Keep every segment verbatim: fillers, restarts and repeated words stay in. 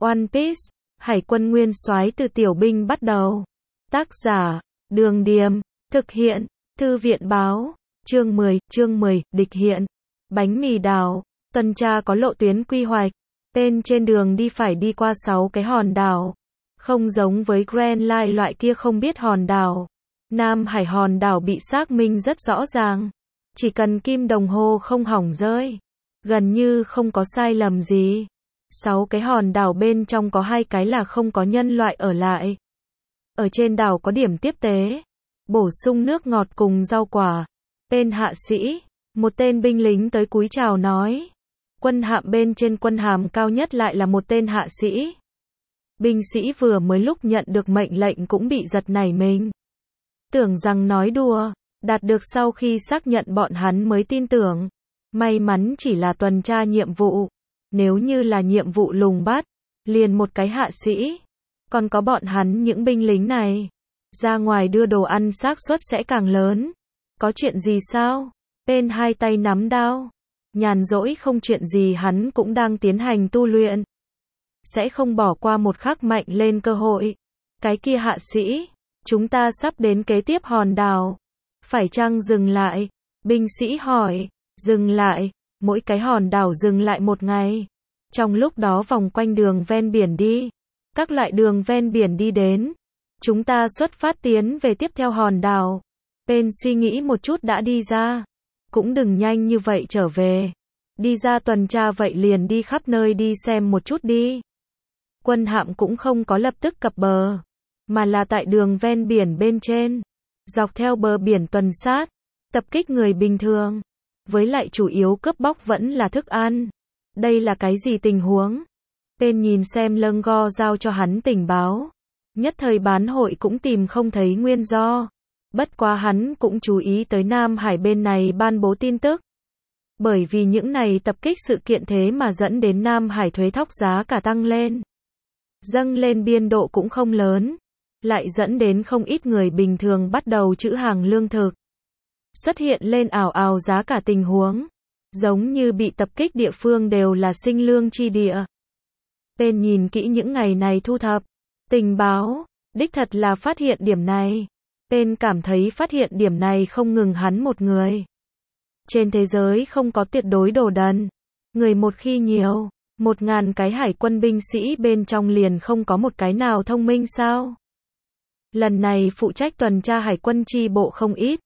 One Piece, Hải quân nguyên soái từ tiểu binh bắt đầu. Tác giả, Đường Điềm, thực hiện, Thư viện báo, chương mười, chương mười, địch hiện. Bánh mì đảo, tuần tra có lộ tuyến quy hoạch. Tên trên đường đi phải đi qua sáu cái hòn đảo. Không giống với Grand Line loại kia không biết hòn đảo. Nam Hải hòn đảo bị xác minh rất rõ ràng. Chỉ cần kim đồng hồ không hỏng rơi. Gần như không có sai lầm gì. Sáu cái hòn đảo bên trong có hai cái là không có nhân loại ở lại. Ở trên đảo có điểm tiếp tế. Bổ sung nước ngọt cùng rau quả. Tên hạ sĩ. Một tên binh lính tới cúi chào nói. Quân hạm bên trên quân hàm cao nhất lại là một tên hạ sĩ. Binh sĩ vừa mới lúc nhận được mệnh lệnh cũng bị giật nảy mình. Tưởng rằng nói đùa, đạt được sau khi xác nhận bọn hắn mới tin tưởng. May mắn chỉ là tuần tra nhiệm vụ. Nếu như là nhiệm vụ lùng bắt, liền một cái hạ sĩ. Còn có bọn hắn những binh lính này. Ra ngoài đưa đồ ăn xác suất sẽ càng lớn. Có chuyện gì sao? Tên hai tay nắm đao. Nhàn rỗi không chuyện gì hắn cũng đang tiến hành tu luyện. Sẽ không bỏ qua một khắc mạnh lên cơ hội. Cái kia hạ sĩ, chúng ta sắp đến kế tiếp hòn đảo. Phải chăng dừng lại? Binh sĩ hỏi. Dừng lại, mỗi cái hòn đảo dừng lại một ngày. Trong lúc đó vòng quanh đường ven biển đi. Các loại đường ven biển đi đến. Chúng ta xuất phát tiến về tiếp theo hòn đảo. Bên suy nghĩ một chút đã đi ra. Cũng đừng nhanh như vậy trở về. Đi ra tuần tra vậy liền đi khắp nơi đi xem một chút đi. Quân hạm cũng không có lập tức cập bờ. Mà là tại đường ven biển bên trên. Dọc theo bờ biển tuần sát. Tập kích người bình thường. Với lại chủ yếu cướp bóc vẫn là thức ăn. Đây là cái gì tình huống? Tên nhìn xem lâng go giao cho hắn tình báo. Nhất thời bán hội cũng tìm không thấy nguyên do. Bất quá hắn cũng chú ý tới Nam Hải bên này ban bố tin tức. Bởi vì những này tập kích sự kiện thế mà dẫn đến Nam Hải thuế thóc giá cả tăng lên. Dâng lên biên độ cũng không lớn. Lại dẫn đến không ít người bình thường bắt đầu trữ hàng lương thực. Xuất hiện lên ảo ảo giá cả tình huống. Giống như bị tập kích địa phương đều là sinh lương chi địa. Tên nhìn kỹ những ngày này thu thập. Tình báo. Đích thật là phát hiện điểm này. Tên cảm thấy phát hiện điểm này không ngừng hắn một người. Trên thế giới không có tuyệt đối đồ đần. Người một khi nhiều. Một ngàn cái hải quân binh sĩ bên trong liền không có một cái nào thông minh sao? Lần này phụ trách tuần tra hải quân chi bộ không ít.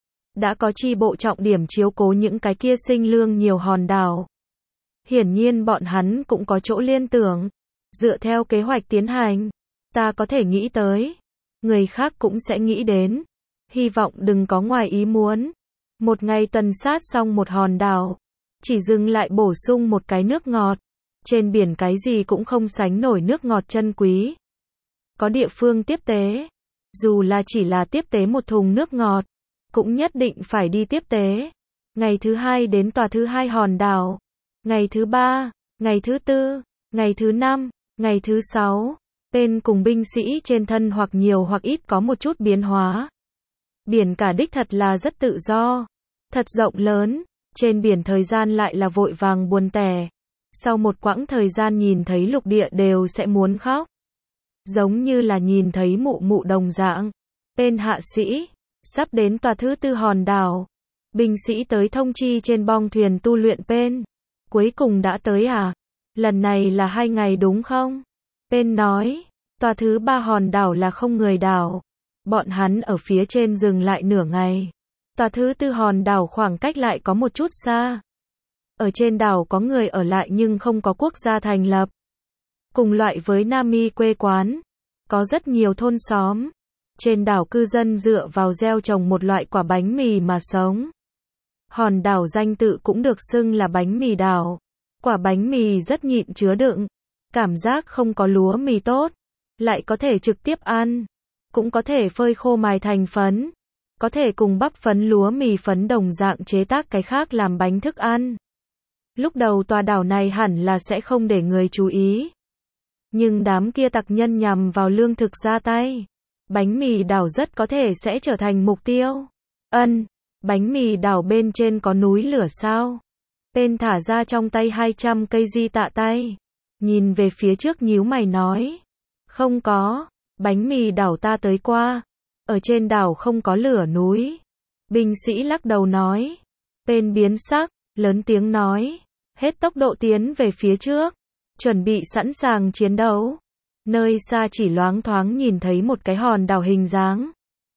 Đã có chi bộ trọng điểm chiếu cố những cái kia sinh lương nhiều hòn đảo. Hiển nhiên bọn hắn cũng có chỗ liên tưởng. Dựa theo kế hoạch tiến hành, ta có thể nghĩ tới. Người khác cũng sẽ nghĩ đến. Hy vọng đừng có ngoài ý muốn. Một ngày tuần sát xong một hòn đảo. Chỉ dừng lại bổ sung một cái nước ngọt. Trên biển cái gì cũng không sánh nổi nước ngọt chân quý. Có địa phương tiếp tế. Dù là chỉ là tiếp tế một thùng nước ngọt. Cũng nhất định phải đi tiếp tế. Ngày thứ hai đến tòa thứ hai hòn đảo. Ngày thứ ba, ngày thứ tư, ngày thứ năm, ngày thứ sáu. Tên cùng binh sĩ trên thân hoặc nhiều hoặc ít có một chút biến hóa. Biển cả đích thật là rất tự do. Thật rộng lớn. Trên biển thời gian lại là vội vàng buồn tẻ. Sau một quãng thời gian nhìn thấy lục địa đều sẽ muốn khóc. Giống như là nhìn thấy mụ mụ đồng dạng. Tên hạ sĩ. Sắp đến tòa thứ tư hòn đảo. Binh sĩ tới thông chi trên bong thuyền tu luyện Pen. Cuối cùng đã tới à? Lần này là hai ngày đúng không? Pen nói. Tòa thứ ba hòn đảo là không người đảo. Bọn hắn ở phía trên dừng lại nửa ngày. Tòa thứ tư hòn đảo khoảng cách lại có một chút xa. Ở trên đảo có người ở lại nhưng không có quốc gia thành lập. Cùng loại với Nami quê quán. Có rất nhiều thôn xóm. Trên đảo cư dân dựa vào gieo trồng một loại quả bánh mì mà sống. Hòn đảo danh tự cũng được xưng là bánh mì đảo. Quả bánh mì rất nhịn chứa đựng. Cảm giác không có lúa mì tốt. Lại có thể trực tiếp ăn. Cũng có thể phơi khô mài thành phấn. Có thể cùng bắp phấn lúa mì phấn đồng dạng chế tác cái khác làm bánh thức ăn. Lúc đầu tòa đảo này hẳn là sẽ không để người chú ý. Nhưng đám kia tặc nhân nhằm vào lương thực ra tay. Bánh mì đảo rất có thể sẽ trở thành mục tiêu. Ân, bánh mì đảo bên trên có núi lửa sao? Tên thả ra trong tay hai trăm cây di tạ tay. nhìn về phía trước nhíu mày nói. Không có, bánh mì đảo ta tới qua. Ở trên đảo không có lửa núi. Binh sĩ lắc đầu nói. Pên biến sắc, lớn tiếng nói. Hết tốc độ tiến về phía trước. Chuẩn bị sẵn sàng chiến đấu. Nơi xa chỉ loáng thoáng nhìn thấy một cái hòn đảo hình dáng.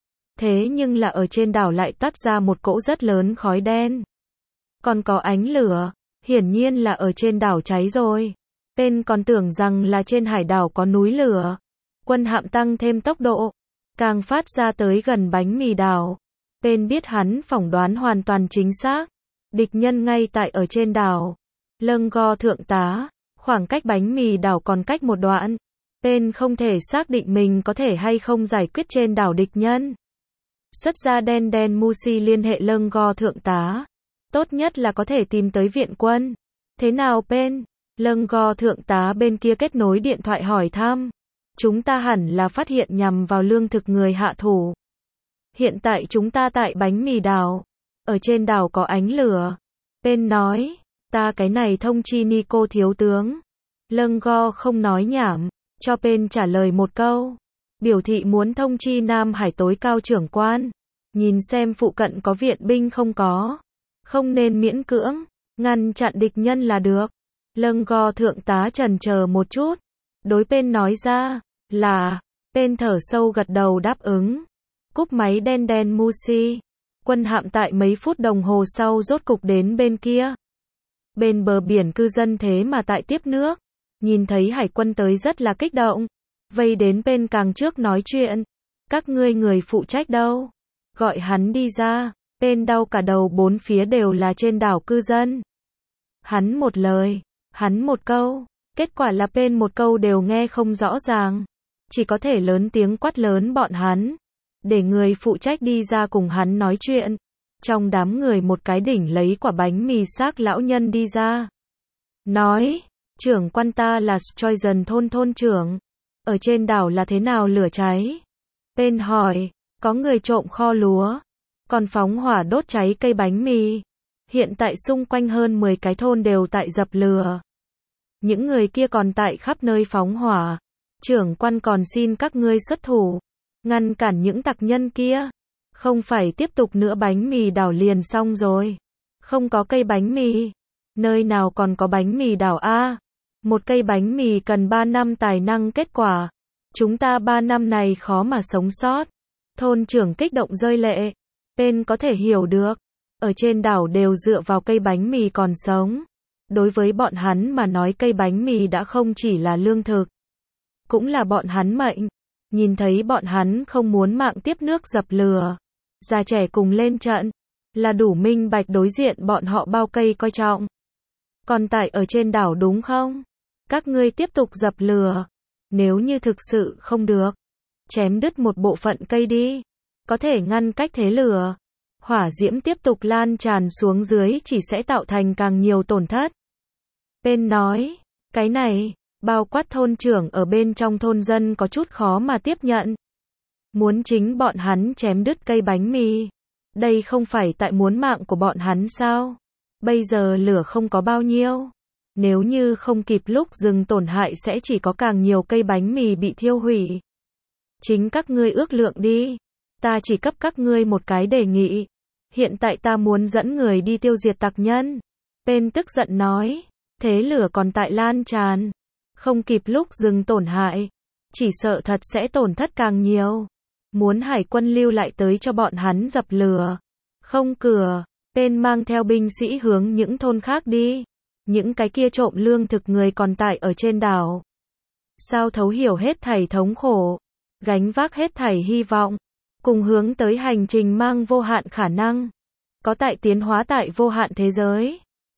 Thế nhưng là ở trên đảo lại toát ra một cỗ rất lớn khói đen. Còn có ánh lửa, hiển nhiên là ở trên đảo cháy rồi. Pên còn tưởng rằng là trên hải đảo có núi lửa. Quân hạm tăng thêm tốc độ, càng phát ra tới gần bánh mì đảo. Pên biết hắn phỏng đoán hoàn toàn chính xác. Địch nhân ngay tại ở trên đảo. Lâng go thượng tá, khoảng cách bánh mì đảo còn cách một đoạn. Pên không thể xác định mình có thể hay không giải quyết trên đảo địch nhân. Xuất ra đen đen Musi liên hệ lâng go thượng tá. Tốt nhất là có thể tìm tới viện quân. Thế nào Pên? Lâng go thượng tá bên kia kết nối điện thoại hỏi thăm. Chúng ta hẳn là phát hiện nhằm vào lương thực người hạ thủ. Hiện tại chúng ta tại bánh mì đảo. Ở trên đảo có ánh lửa. Pên nói. Ta cái này thông chi Nico thiếu tướng. Lâng go không nói nhảm. Cho Pên trả lời một câu. Biểu thị muốn thông chi Nam Hải tối cao trưởng quan. Nhìn xem phụ cận có viện binh không có. Không nên miễn cưỡng. Ngăn chặn địch nhân là được. Lâng go thượng tá chần chờ một chút. Đối Pên nói ra. Là. Pên thở sâu gật đầu đáp ứng. Cúp máy đen đen Musi. Quân hạm tại mấy phút đồng hồ sau rốt cục đến bên kia. Bên bờ biển cư dân thế mà tại tiếp nước. Nhìn thấy hải quân tới rất là kích động. Vây đến Pên càng trước nói chuyện. Các ngươi người phụ trách đâu? Gọi hắn đi ra. Pên đau cả đầu, bốn phía đều là trên đảo cư dân. Hắn một lời, hắn một câu. Kết quả là Pên một câu đều nghe không rõ ràng. Chỉ có thể lớn tiếng quát lớn bọn hắn. Để người phụ trách đi ra cùng hắn nói chuyện. Trong đám người một cái đỉnh lấy quả bánh mì xác lão nhân đi ra. Nói, trưởng quan ta là Stroizen thôn thôn trưởng. Ở trên đảo là thế nào lửa cháy? Pên hỏi, có người trộm kho lúa. Còn phóng hỏa đốt cháy cây bánh mì. Hiện tại xung quanh hơn mười cái thôn đều tại dập lửa. Những người kia còn tại khắp nơi phóng hỏa. Trưởng quan còn xin các ngươi xuất thủ. Ngăn cản những tặc nhân kia. Không phải tiếp tục nữa bánh mì đảo liền xong rồi. Không có cây bánh mì. Nơi nào còn có bánh mì đảo a? Một cây bánh mì cần ba năm tài năng kết quả. Chúng ta ba năm này khó mà sống sót. Thôn trưởng kích động rơi lệ. Pên có thể hiểu được. Ở trên đảo đều dựa vào cây bánh mì còn sống. Đối với bọn hắn mà nói cây bánh mì đã không chỉ là lương thực. Cũng là bọn hắn mệnh. Nhìn thấy bọn hắn không muốn mạng tiếp nước dập lửa. Già trẻ cùng lên trận. Là đủ minh bạch đối diện bọn họ bao cây coi trọng. Còn tại ở trên đảo đúng không? Các ngươi tiếp tục dập lửa. Nếu như thực sự không được. Chém đứt một bộ phận cây đi. Có thể ngăn cách thế lửa. Hỏa diễm tiếp tục lan tràn xuống dưới chỉ sẽ tạo thành càng nhiều tổn thất. Pên nói. Cái này. Bao quát thôn trưởng ở bên trong thôn dân có chút khó mà tiếp nhận. Muốn chính bọn hắn chém đứt cây bánh mì. Đây không phải tại muốn mạng của bọn hắn sao? Bây giờ lửa không có bao nhiêu. Nếu như không kịp lúc dừng tổn hại sẽ chỉ có càng nhiều cây bánh mì bị thiêu hủy. Chính các ngươi ước lượng đi. Ta chỉ cấp các ngươi một cái đề nghị. Hiện tại ta muốn dẫn người đi tiêu diệt tặc nhân. Pên tức giận nói. Thế lửa còn tại lan tràn. Không kịp lúc dừng tổn hại. Chỉ sợ thật sẽ tổn thất càng nhiều. Muốn hải quân lưu lại tới cho bọn hắn dập lửa. Không cửa. Pên mang theo binh sĩ hướng những thôn khác đi. Những cái kia trộm lương thực người còn tại ở trên đảo. Sao thấu hiểu hết thảy thống khổ. Gánh vác hết thảy hy vọng. Cùng hướng tới hành trình mang vô hạn khả năng. Có tại tiến hóa tại vô hạn thế giới.